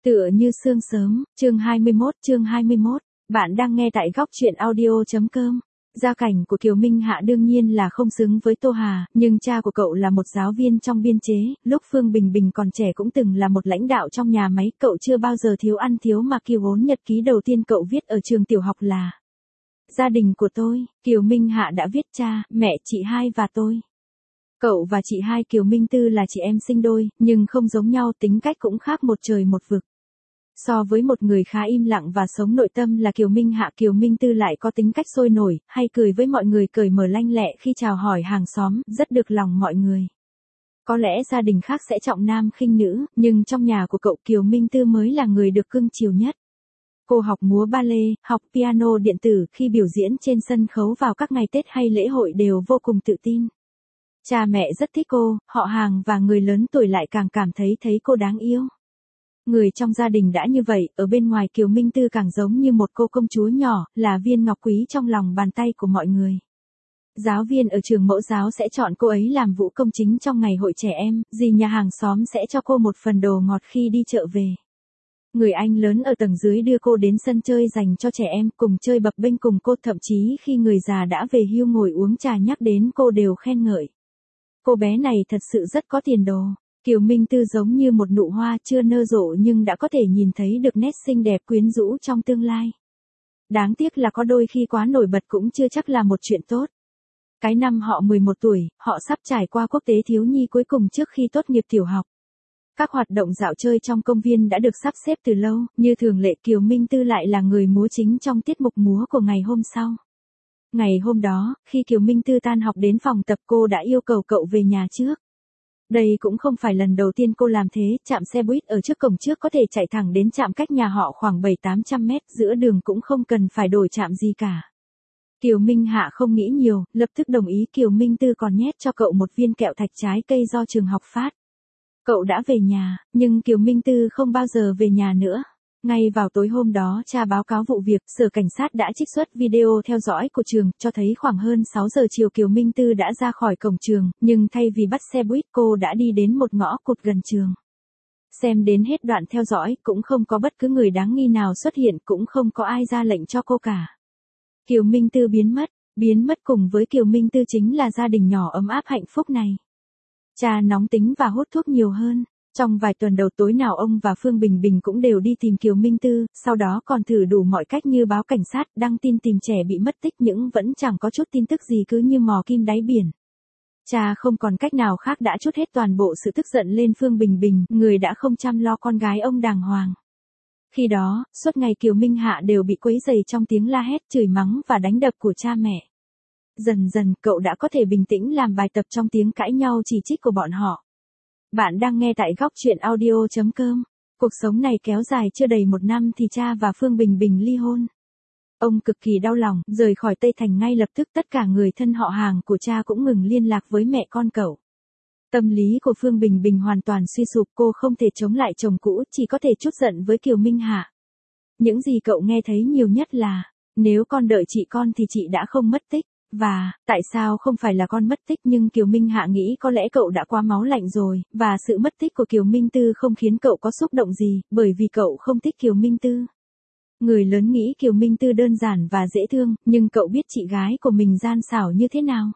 Tựa như sương sớm, chương 21, bạn đang nghe tại góc truyện audio.com. Gia cảnh của Kiều Minh Hạ đương nhiên là không xứng với Tô Hà, nhưng cha của cậu là một giáo viên trong biên chế, lúc Phương Bình Bình còn trẻ cũng từng là một lãnh đạo trong nhà máy, cậu chưa bao giờ thiếu ăn thiếu mặc. Kiều Vốn nhật ký đầu tiên cậu viết ở trường tiểu học là: Gia đình của tôi, Kiều Minh Hạ đã viết cha, mẹ, chị hai và tôi. Cậu và chị hai Kiều Minh Tư là chị em sinh đôi, nhưng không giống nhau, tính cách cũng khác một trời một vực. So với một người khá im lặng và sống nội tâm là Kiều Minh Hạ, Kiều Minh Tư lại có tính cách sôi nổi, hay cười với mọi người, cởi mở lanh lẹ khi chào hỏi hàng xóm, rất được lòng mọi người. Có lẽ gia đình khác sẽ trọng nam khinh nữ, nhưng trong nhà của cậu, Kiều Minh Tư mới là người được cưng chiều nhất. Cô học múa ballet, học piano điện tử, khi biểu diễn trên sân khấu vào các ngày Tết hay lễ hội đều vô cùng tự tin. Cha mẹ rất thích cô, họ hàng và người lớn tuổi lại càng cảm thấy cô đáng yêu. Người trong gia đình đã như vậy, ở bên ngoài Kiều Minh Tư càng giống như một cô công chúa nhỏ, là viên ngọc quý trong lòng bàn tay của mọi người. Giáo viên ở trường mẫu giáo sẽ chọn cô ấy làm vũ công chính trong ngày hội trẻ em, dì nhà hàng xóm sẽ cho cô một phần đồ ngọt khi đi chợ về. Người anh lớn ở tầng dưới đưa cô đến sân chơi dành cho trẻ em, cùng chơi bập bênh cùng cô, thậm chí khi người già đã về hưu ngồi uống trà nhắc đến cô đều khen ngợi. Cô bé này thật sự rất có tiền đồ. Kiều Minh Tư giống như một nụ hoa chưa nở rộ nhưng đã có thể nhìn thấy được nét xinh đẹp quyến rũ trong tương lai. Đáng tiếc là có đôi khi quá nổi bật cũng chưa chắc là một chuyện tốt. Cái năm họ 11 tuổi, họ sắp trải qua quốc tế thiếu nhi cuối cùng trước khi tốt nghiệp tiểu học. Các hoạt động dạo chơi trong công viên đã được sắp xếp từ lâu, như thường lệ Kiều Minh Tư lại là người múa chính trong tiết mục múa của ngày hôm sau. Ngày hôm đó, khi Kiều Minh Tư tan học đến phòng tập, cô đã yêu cầu cậu về nhà trước. Đây cũng không phải lần đầu tiên cô làm thế, trạm xe buýt ở trước cổng trước có thể chạy thẳng đến trạm cách nhà họ khoảng 700-800 mét, giữa đường cũng không cần phải đổi trạm gì cả. Kiều Minh Hạ không nghĩ nhiều, lập tức đồng ý. Kiều Minh Tư còn nhét cho cậu một viên kẹo thạch trái cây do trường học phát. Cậu đã về nhà, nhưng Kiều Minh Tư không bao giờ về nhà nữa. Ngay vào tối hôm đó, cha báo cáo vụ việc, sở cảnh sát đã trích xuất video theo dõi của trường, cho thấy khoảng hơn 6 giờ chiều Kiều Minh Tư đã ra khỏi cổng trường, nhưng thay vì bắt xe buýt cô đã đi đến một ngõ cụt gần trường. Xem đến hết đoạn theo dõi, cũng không có bất cứ người đáng nghi nào xuất hiện, cũng không có ai ra lệnh cho cô cả. Kiều Minh Tư biến mất cùng với Kiều Minh Tư chính là gia đình nhỏ ấm áp hạnh phúc này. Cha nóng tính và hút thuốc nhiều hơn. Trong vài tuần đầu, tối nào ông và Phương Bình Bình cũng đều đi tìm Kiều Minh Tư, sau đó còn thử đủ mọi cách như báo cảnh sát, đăng tin tìm trẻ bị mất tích, nhưng vẫn chẳng có chút tin tức gì, cứ như mò kim đáy biển. Cha không còn cách nào khác đã trút hết toàn bộ sự tức giận lên Phương Bình Bình, người đã không chăm lo con gái ông đàng hoàng. Khi đó, suốt ngày Kiều Minh Hạ đều bị quấy rầy trong tiếng la hét, chửi mắng và đánh đập của cha mẹ. Dần dần, cậu đã có thể bình tĩnh làm bài tập trong tiếng cãi nhau chỉ trích của bọn họ. Bạn đang nghe tại góc truyện audio.com. Cuộc sống này kéo dài chưa đầy một năm thì cha và Phương Bình Bình ly hôn. Ông cực kỳ đau lòng, rời khỏi Tây Thành ngay lập tức, tất cả người thân họ hàng của cha cũng ngừng liên lạc với mẹ con cậu. Tâm lý của Phương Bình Bình hoàn toàn suy sụp, cô không thể chống lại chồng cũ, chỉ có thể trút giận với Kiều Minh Hạ. Những gì cậu nghe thấy nhiều nhất là: nếu con đợi chị con thì chị đã không mất tích. Và, tại sao không phải là con mất tích? Nhưng Kiều Minh Hạ nghĩ có lẽ cậu đã quá máu lạnh rồi, và sự mất tích của Kiều Minh Tư không khiến cậu có xúc động gì, bởi vì cậu không thích Kiều Minh Tư. Người lớn nghĩ Kiều Minh Tư đơn giản và dễ thương, nhưng cậu biết chị gái của mình gian xảo như thế nào.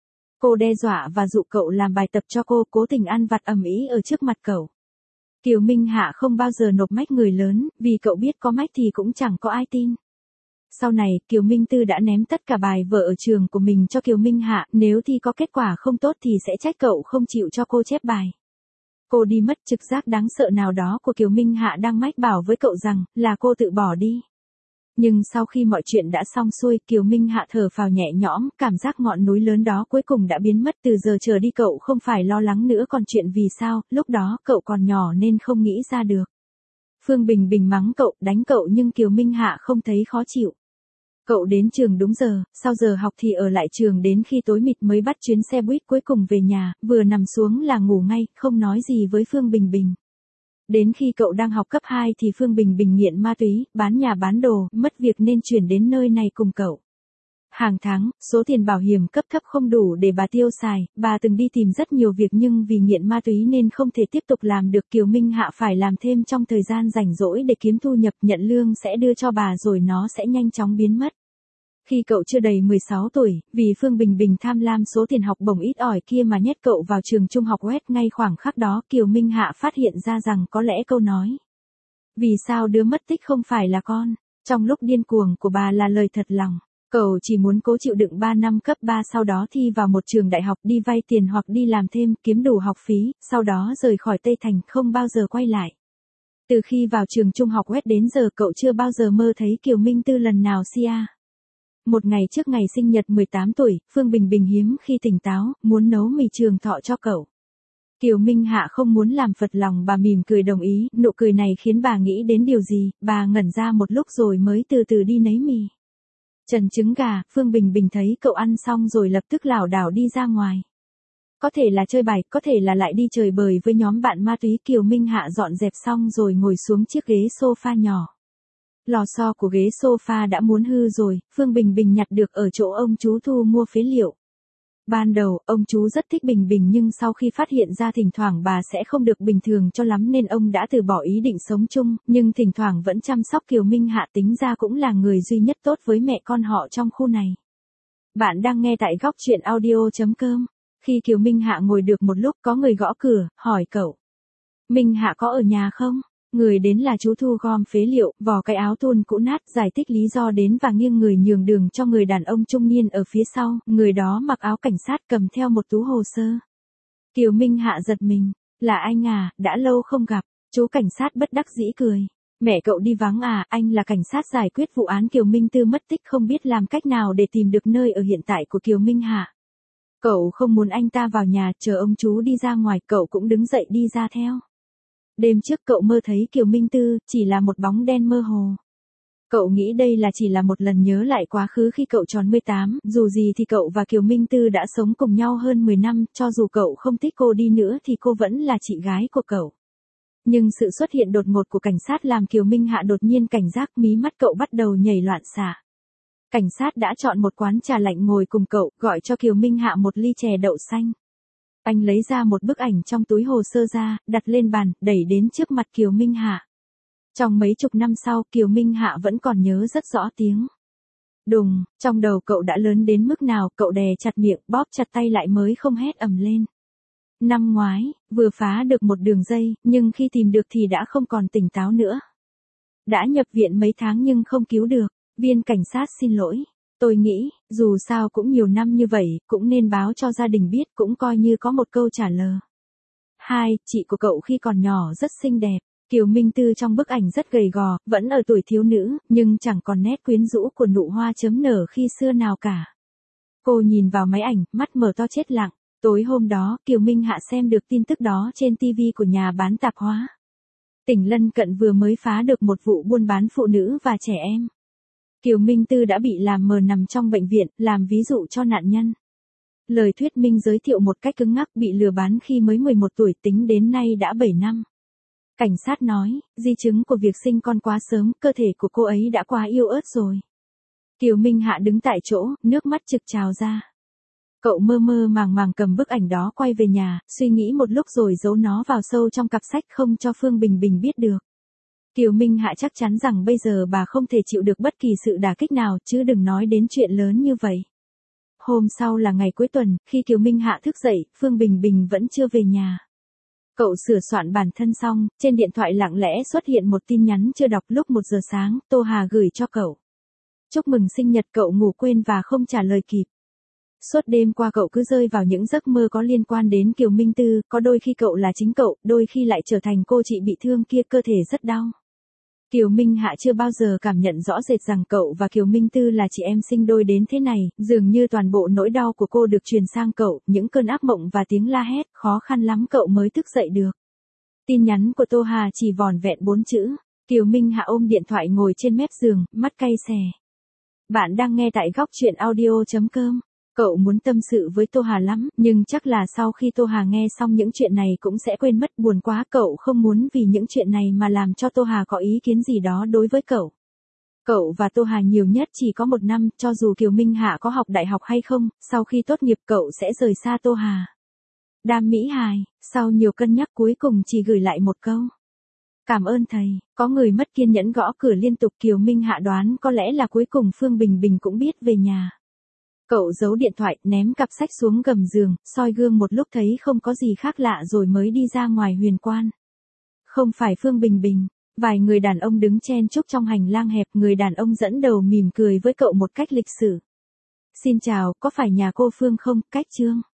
Cô đe dọa và dụ cậu làm bài tập cho cô, cố tình ăn vặt ầm ĩ ở trước mặt cậu. Kiều Minh Hạ không bao giờ nộp mách người lớn, vì cậu biết có mách thì cũng chẳng có ai tin. Sau này, Kiều Minh Tư đã ném tất cả bài vở ở trường của mình cho Kiều Minh Hạ, nếu thi có kết quả không tốt thì sẽ trách cậu không chịu cho cô chép bài. Cô đi mất, trực giác đáng sợ nào đó của Kiều Minh Hạ đang mách bảo với cậu rằng là cô tự bỏ đi. Nhưng sau khi mọi chuyện đã xong xuôi, Kiều Minh Hạ thở phào nhẹ nhõm, cảm giác ngọn núi lớn đó cuối cùng đã biến mất. Từ giờ trở đi cậu không phải lo lắng nữa, còn chuyện vì sao, lúc đó cậu còn nhỏ nên không nghĩ ra được. Phương Bình Bình mắng cậu, đánh cậu nhưng Kiều Minh Hạ không thấy khó chịu. Cậu đến trường đúng giờ, sau giờ học thì ở lại trường đến khi tối mịt mới bắt chuyến xe buýt cuối cùng về nhà, vừa nằm xuống là ngủ ngay, không nói gì với Phương Bình Bình. Đến khi cậu đang học cấp 2 thì Phương Bình Bình nghiện ma túy, bán nhà bán đồ, mất việc nên chuyển đến nơi này cùng cậu. Hàng tháng, số tiền bảo hiểm cấp thấp không đủ để bà tiêu xài, bà từng đi tìm rất nhiều việc nhưng vì nghiện ma túy nên không thể tiếp tục làm được. Kiều Minh Hạ phải làm thêm trong thời gian rảnh rỗi để kiếm thu nhập, nhận lương sẽ đưa cho bà rồi nó sẽ nhanh chóng biến mất. Khi cậu chưa đầy 16 tuổi, vì Phương Bình Bình tham lam số tiền học bổng ít ỏi kia mà nhét cậu vào trường trung học West. Ngay khoảng khắc đó Kiều Minh Hạ phát hiện ra rằng có lẽ câu nói "Vì sao đứa mất tích không phải là con?" trong lúc điên cuồng của bà là lời thật lòng. Cậu chỉ muốn cố chịu đựng 3 năm cấp 3 sau đó thi vào một trường đại học, đi vay tiền hoặc đi làm thêm, kiếm đủ học phí, sau đó rời khỏi Tây Thành, không bao giờ quay lại. Từ khi vào trường trung học West đến giờ cậu chưa bao giờ mơ thấy Kiều Minh Tư lần nào xia. Một ngày trước ngày sinh nhật 18 tuổi, Phương Bình Bình hiếm khi tỉnh táo, muốn nấu mì trường thọ cho cậu. Kiều Minh Hạ không muốn làm phật lòng, bà mỉm cười đồng ý, nụ cười này khiến bà nghĩ đến điều gì, bà ngẩn ra một lúc rồi mới từ từ đi nấy mì. Trần trứng gà, Phương Bình Bình thấy cậu ăn xong rồi lập tức lảo đảo đi ra ngoài. Có thể là chơi bài, có thể là lại đi chơi bời với nhóm bạn ma túy. Kiều Minh Hạ dọn dẹp xong rồi ngồi xuống chiếc ghế sofa nhỏ. Lò xo của ghế sofa đã muốn hư rồi, Phương Bình Bình nhặt được ở chỗ ông chú thu mua phế liệu. Ban đầu, ông chú rất thích Bình Bình nhưng sau khi phát hiện ra thỉnh thoảng bà sẽ không được bình thường cho lắm nên ông đã từ bỏ ý định sống chung, nhưng thỉnh thoảng vẫn chăm sóc Kiều Minh Hạ, tính ra cũng là người duy nhất tốt với mẹ con họ trong khu này. Bạn đang nghe tại góc truyện audio.com. Khi Kiều Minh Hạ ngồi được một lúc có người gõ cửa, hỏi cậu: "Minh Hạ có ở nhà không?" Người đến là chú thu gom phế liệu, vò cái áo thun cũ nát, giải thích lý do đến và nghiêng người nhường đường cho người đàn ông trung niên ở phía sau, người đó mặc áo cảnh sát cầm theo một túi hồ sơ. Kiều Minh Hạ giật mình, "Là anh à, đã lâu không gặp." Chú cảnh sát bất đắc dĩ cười: "Mẹ cậu đi vắng à, anh là cảnh sát giải quyết vụ án Kiều Minh Tư mất tích, không biết làm cách nào để tìm được nơi ở hiện tại của Kiều Minh Hạ." Cậu không muốn anh ta vào nhà, chờ ông chú đi ra ngoài, cậu cũng đứng dậy đi ra theo. Đêm trước cậu mơ thấy Kiều Minh Tư, chỉ là một bóng đen mơ hồ. Cậu nghĩ đây là chỉ là một lần nhớ lại quá khứ khi cậu tròn 18, dù gì thì cậu và Kiều Minh Tư đã sống cùng nhau hơn 10 năm, cho dù cậu không thích cô đi nữa thì cô vẫn là chị gái của cậu. Nhưng sự xuất hiện đột ngột của cảnh sát làm Kiều Minh Hạ đột nhiên cảnh giác, mí mắt cậu bắt đầu nhảy loạn xạ. Cảnh sát đã chọn một quán trà lạnh ngồi cùng cậu, gọi cho Kiều Minh Hạ một ly chè đậu xanh. Anh lấy ra một bức ảnh trong túi hồ sơ ra, đặt lên bàn, đẩy đến trước mặt Kiều Minh Hạ. Trong mấy chục năm sau, Kiều Minh Hạ vẫn còn nhớ rất rõ tiếng đùng, trong đầu cậu đã lớn đến mức nào, cậu đè chặt miệng, bóp chặt tay lại mới không hét ầm lên. Năm ngoái, vừa phá được một đường dây, nhưng khi tìm được thì đã không còn tỉnh táo nữa. Đã nhập viện mấy tháng nhưng không cứu được. Viên cảnh sát xin lỗi. Tôi nghĩ, dù sao cũng nhiều năm như vậy, cũng nên báo cho gia đình biết, cũng coi như có một câu trả lời. 2. Chị của cậu khi còn nhỏ rất xinh đẹp. Kiều Minh Tư trong bức ảnh rất gầy gò, vẫn ở tuổi thiếu nữ, nhưng chẳng còn nét quyến rũ của nụ hoa chấm nở khi xưa nào cả. Cô nhìn vào máy ảnh, mắt mở to chết lặng. Tối hôm đó, Kiều Minh Hạ xem được tin tức đó trên TV của nhà bán tạp hóa. Tỉnh lân cận vừa mới phá được một vụ buôn bán phụ nữ và trẻ em. Kiều Minh Tư đã bị làm mờ nằm trong bệnh viện, làm ví dụ cho nạn nhân. Lời thuyết minh giới thiệu một cách cứng ngắc, bị lừa bán khi mới 11 tuổi, tính đến nay đã 7 năm. Cảnh sát nói, di chứng của việc sinh con quá sớm, cơ thể của cô ấy đã quá yếu ớt rồi. Kiều Minh Hạ đứng tại chỗ, nước mắt trực trào ra. Cậu mơ mơ màng màng cầm bức ảnh đó quay về nhà, suy nghĩ một lúc rồi giấu nó vào sâu trong cặp sách không cho Phương Bình Bình biết được. Kiều Minh Hạ chắc chắn rằng bây giờ bà không thể chịu được bất kỳ sự đả kích nào, chứ đừng nói đến chuyện lớn như vậy. Hôm sau là ngày cuối tuần, khi Kiều Minh Hạ thức dậy, Phương Bình Bình vẫn chưa về nhà. Cậu sửa soạn bản thân xong, trên điện thoại lặng lẽ xuất hiện một tin nhắn chưa đọc. Lúc 1 giờ sáng, Tô Hà gửi cho cậu. Chúc mừng sinh nhật. Cậu ngủ quên và không trả lời kịp. Suốt đêm qua cậu cứ rơi vào những giấc mơ có liên quan đến Kiều Minh Tư, có đôi khi cậu là chính cậu, đôi khi lại trở thành cô chị bị thương kia, cơ thể rất đau. Kiều Minh Hạ chưa bao giờ cảm nhận rõ rệt rằng cậu và Kiều Minh Tư là chị em sinh đôi đến thế này, dường như toàn bộ nỗi đau của cô được truyền sang cậu, những cơn ác mộng và tiếng la hét, khó khăn lắm cậu mới thức dậy được. Tin nhắn của Tô Hà chỉ vỏn vẹn 4 chữ. Kiều Minh Hạ ôm điện thoại ngồi trên mép giường, mắt cay xè. Bạn đang nghe tại góc truyện audio.com. Cậu muốn tâm sự với Tô Hà lắm, nhưng chắc là sau khi Tô Hà nghe xong những chuyện này cũng sẽ quên mất. Buồn quá, cậu không muốn vì những chuyện này mà làm cho Tô Hà có ý kiến gì đó đối với cậu. Cậu và Tô Hà nhiều nhất chỉ có 1 năm, cho dù Kiều Minh Hạ có học đại học hay không, sau khi tốt nghiệp cậu sẽ rời xa Tô Hà. Đam Mỹ hài, sau nhiều cân nhắc cuối cùng chỉ gửi lại một câu. Cảm ơn thầy, có người mất kiên nhẫn gõ cửa liên tục. Kiều Minh Hạ đoán có lẽ là cuối cùng Phương Bình Bình cũng biết về nhà. Cậu giấu điện thoại, ném cặp sách xuống gầm giường, soi gương một lúc thấy không có gì khác lạ rồi mới đi ra ngoài Huyền Quan. Không phải Phương Bình Bình, vài người đàn ông đứng chen chúc trong hành lang hẹp, người đàn ông dẫn đầu mỉm cười với cậu một cách lịch sự. Xin chào, có phải nhà cô Phương không? Cách Trương.